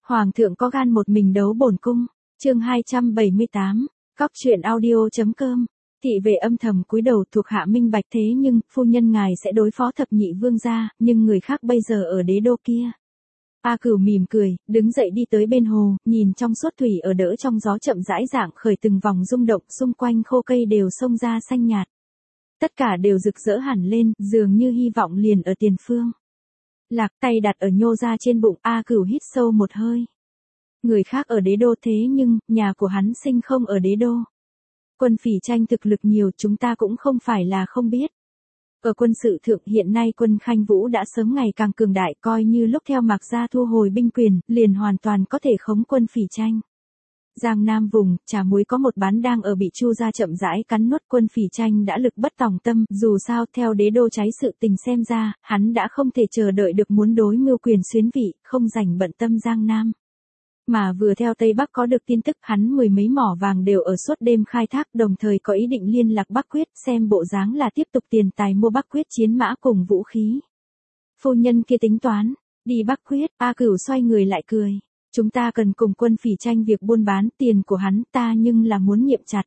Hoàng thượng có gan một mình đấu bổn cung. Chương 278. Cóc truyện audio.com. Thị vệ âm thầm cúi đầu thuộc hạ minh bạch, thế nhưng phu nhân ngài sẽ đối phó thập nhị vương gia, nhưng người khác bây giờ ở đế đô kia. A Cửu mỉm cười, đứng dậy đi tới bên hồ, nhìn trong suốt thủy ở đỡ trong gió chậm rãi dạng khởi từng vòng rung động, xung quanh khô cây đều xông ra xanh nhạt. Tất cả đều rực rỡ hẳn lên, dường như hy vọng liền ở tiền phương. Lạc tay đặt ở nhô ra trên bụng, A Cửu hít sâu một hơi. Người khác ở đế đô thế nhưng, nhà của hắn sinh không ở đế đô. Quân Phỉ Tranh thực lực nhiều, chúng ta cũng không phải là không biết. Ở quân sự thượng hiện nay quân Khanh Vũ đã sớm ngày càng cường đại, coi như lúc theo Mạc Gia thu hồi binh quyền, liền hoàn toàn có thể khống quân Phỉ Tranh. Giang Nam vùng, Trà Muối có một bán đang ở bị Chu gia chậm rãi cắn nuốt, quân Phỉ Tranh đã lực bất tòng tâm, dù sao theo đế đô cháy sự tình xem ra, hắn đã không thể chờ đợi được muốn đối mưu quyền xuyến vị, không rảnh bận tâm Giang Nam. Mà vừa theo Tây Bắc có được tin tức hắn mười mấy mỏ vàng đều ở suốt đêm khai thác, đồng thời có ý định liên lạc Bắc Quyết, xem bộ dáng là tiếp tục tiền tài mua Bắc Quyết chiến mã cùng vũ khí. Phu nhân kia tính toán, đi Bắc Quyết, A Cửu xoay người lại cười. Chúng ta cần cùng quân Phỉ Tranh việc buôn bán, tiền của hắn ta nhưng là muốn nhiệm chặt.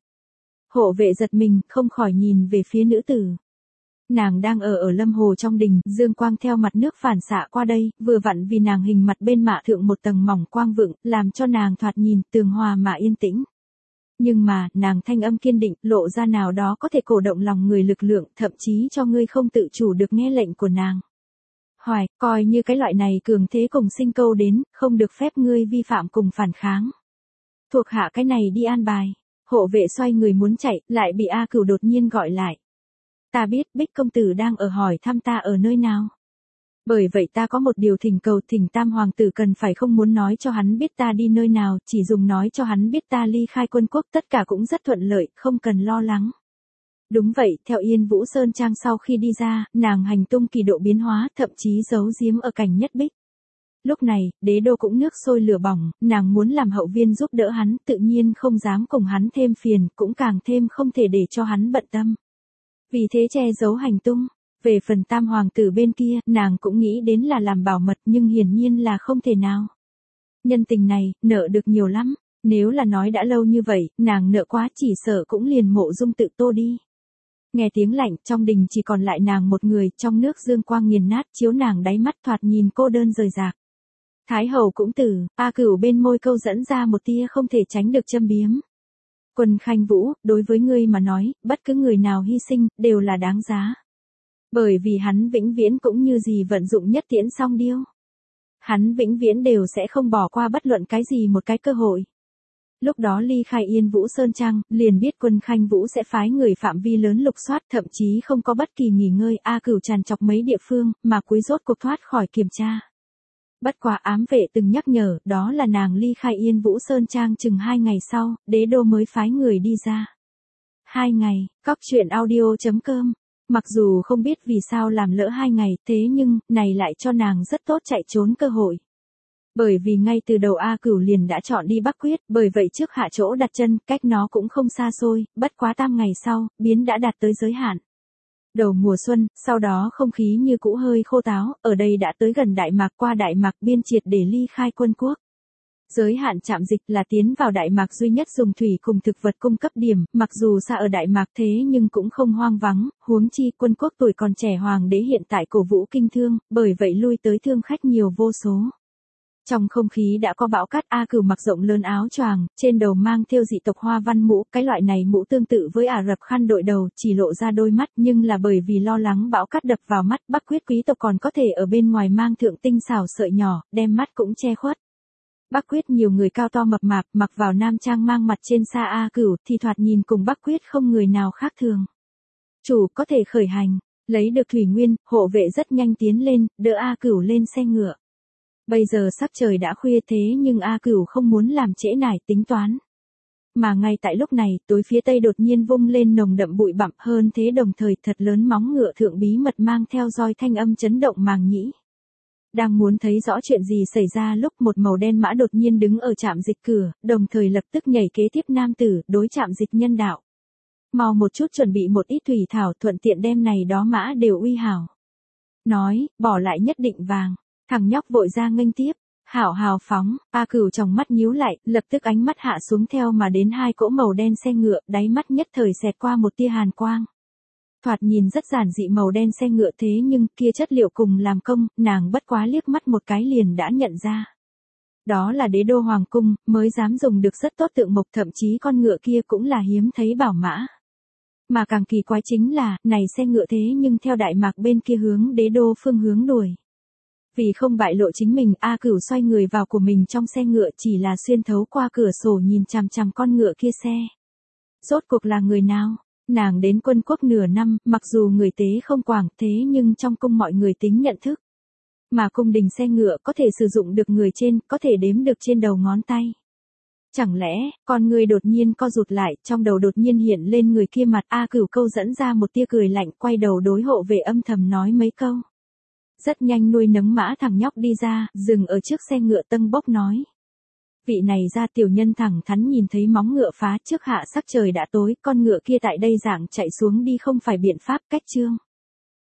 Hộ vệ giật mình, không khỏi nhìn về phía nữ tử. Nàng đang ở Lâm Hồ trong đình, dương quang theo mặt nước phản xạ qua đây, vừa vặn vì nàng hình mặt bên mạ thượng một tầng mỏng quang vựng, làm cho nàng thoạt nhìn tường hòa mà yên tĩnh. Nhưng mà, nàng thanh âm kiên định, lộ ra nào đó có thể cổ động lòng người lực lượng, thậm chí cho ngươi không tự chủ được nghe lệnh của nàng. Hoài, coi như cái loại này cường thế cùng sinh câu đến, không được phép ngươi vi phạm cùng phản kháng. Thuộc hạ cái này đi an bài. Hộ vệ xoay người muốn chạy, lại bị A Cửu đột nhiên gọi lại. Ta biết Bích công tử đang ở hỏi thăm ta ở nơi nào. Bởi vậy ta có một điều thỉnh cầu, thỉnh Tam hoàng tử cần phải không muốn nói cho hắn biết ta đi nơi nào, chỉ dùng nói cho hắn biết ta ly khai quân quốc, tất cả cũng rất thuận lợi, không cần lo lắng. Đúng vậy, theo Yên Vũ Sơn Trang sau khi đi ra, nàng hành tung kỳ độ biến hóa, thậm chí giấu giếm ở cảnh Nhất Bích. Lúc này, đế đô cũng nước sôi lửa bỏng, nàng muốn làm hậu viên giúp đỡ hắn, tự nhiên không dám cùng hắn thêm phiền, cũng càng thêm không thể để cho hắn bận tâm. Vì thế che giấu hành tung. Về phần Tam hoàng tử bên kia, nàng cũng nghĩ đến là làm bảo mật, nhưng hiển nhiên là không thể nào. Nhân tình này, nợ được nhiều lắm, nếu là nói đã lâu như vậy, nàng nợ quá chỉ sợ cũng liền Mộ Dung tự tô đi. Nghe tiếng lạnh, trong đình chỉ còn lại nàng một người, trong nước dương quang nghiền nát, chiếu nàng đáy mắt thoạt nhìn cô đơn rời rạc. Thái hậu cũng tử, A Cửu bên môi câu dẫn ra một tia không thể tránh được châm biếm. Quân Khanh Vũ, đối với ngươi mà nói, bất cứ người nào hy sinh, đều là đáng giá. Bởi vì hắn vĩnh viễn cũng như gì vận dụng nhất tiễn song điêu. Hắn vĩnh viễn đều sẽ không bỏ qua bất luận cái gì một cái cơ hội. Lúc đó ly khai Yên Vũ Sơn Trang, liền biết quân Khanh Vũ sẽ phái người phạm vi lớn lục soát, thậm chí không có bất kỳ nghỉ ngơi, A Cửu tràn chọc mấy địa phương, mà cuối rốt cuộc thoát khỏi kiểm tra. Bất quá ám vệ từng nhắc nhở, đó là nàng ly khai Yên Vũ Sơn Trang chừng 2 ngày sau, đế đô mới phái người đi ra. 2 ngày, cóc truyện audio.com. Mặc dù không biết vì sao làm lỡ 2 ngày, thế nhưng, này lại cho nàng rất tốt chạy trốn cơ hội. Bởi vì ngay từ đầu A Cửu liền đã chọn đi Bắc Quyết, bởi vậy trước hạ chỗ đặt chân, cách nó cũng không xa xôi, bất quá 8 ngày sau, biến đã đạt tới giới hạn. Đầu mùa xuân, sau đó không khí như cũ hơi khô táo, ở đây đã tới gần Đại Mạc, qua Đại Mạc biên triệt để ly khai quân quốc. Giới hạn trạm dịch là tiến vào Đại Mạc duy nhất dùng thủy cùng thực vật cung cấp điểm, mặc dù xa ở Đại Mạc thế nhưng cũng không hoang vắng, huống chi quân quốc tuổi còn trẻ hoàng đế hiện tại cổ vũ kinh thương, bởi vậy lui tới thương khách nhiều vô số. Trong không khí đã có bão cát, A Cửu mặc rộng lớn áo choàng, trên đầu mang thêu dị tộc hoa văn mũ, cái loại này mũ tương tự với Ả Rập khăn đội đầu, chỉ lộ ra đôi mắt, nhưng là bởi vì lo lắng bão cát đập vào mắt, Bắc Quyết quý tộc còn có thể ở bên ngoài mang thượng tinh xảo sợi nhỏ, đem mắt cũng che khuất. Bắc Quyết nhiều người cao to mập mạp, mặc vào nam trang mang mặt trên xa A Cửu, thì thoạt nhìn cùng Bắc Quyết không người nào khác thường. Chủ có thể khởi hành, lấy được thủy nguyên, hộ vệ rất nhanh tiến lên, đỡ A Cửu lên xe ngựa. Bây giờ sắc trời đã khuya thế nhưng A Cửu không muốn làm trễ nải tính toán. Mà ngay tại lúc này, tối phía tây đột nhiên vung lên nồng đậm bụi bặm, hơn thế đồng thời thật lớn móng ngựa thượng bí mật mang theo roi thanh âm chấn động màng nhĩ. Đang muốn thấy rõ chuyện gì xảy ra lúc một màu đen mã đột nhiên đứng ở trạm dịch cửa, đồng thời lập tức nhảy kế tiếp nam tử, đối trạm dịch nhân đạo. Mau một chút chuẩn bị một ít thủy thảo, thuận tiện đem này đó mã đều uy hảo. Nói, bỏ lại nhất định vàng. Thằng nhóc vội ra nghênh tiếp, Hảo hào phóng, A Cửu trong mắt nhíu lại, lập tức ánh mắt hạ xuống theo mà đến hai cỗ màu đen xe ngựa, đáy mắt nhất thời xẹt qua một tia hàn quang. Thoạt nhìn rất giản dị màu đen xe ngựa thế nhưng kia chất liệu cùng làm công, nàng bất quá liếc mắt một cái liền đã nhận ra. Đó là đế đô hoàng cung, mới dám dùng được rất tốt tượng mộc, thậm chí con ngựa kia cũng là hiếm thấy bảo mã. Mà càng kỳ quái chính là, này xe ngựa thế nhưng theo Đại Mạc bên kia hướng đế đô phương hướng đuổi. Vì không bại lộ chính mình, A Cửu xoay người vào của mình trong xe ngựa, chỉ là xuyên thấu qua cửa sổ nhìn chằm chằm con ngựa kia xe. Rốt cuộc là người nào? Nàng đến quân quốc nửa năm, mặc dù người tế không quảng thế nhưng trong cung mọi người tính nhận thức. Mà cung đình xe ngựa có thể sử dụng được người trên, có thể đếm được trên đầu ngón tay. Chẳng lẽ, con người đột nhiên co rụt lại, trong đầu đột nhiên hiện lên người kia mặt, A Cửu câu dẫn ra một tia cười lạnh, quay đầu đối hộ vệ âm thầm nói mấy câu. Rất nhanh nuôi nấng mã thằng nhóc đi ra, dừng ở trước xe ngựa tâng bốc nói. Vị này ra tiểu nhân thẳng thắn nhìn thấy móng ngựa phá trước hạ sắc trời đã tối, con ngựa kia tại đây dạng chạy xuống đi không phải biện pháp, cách chương.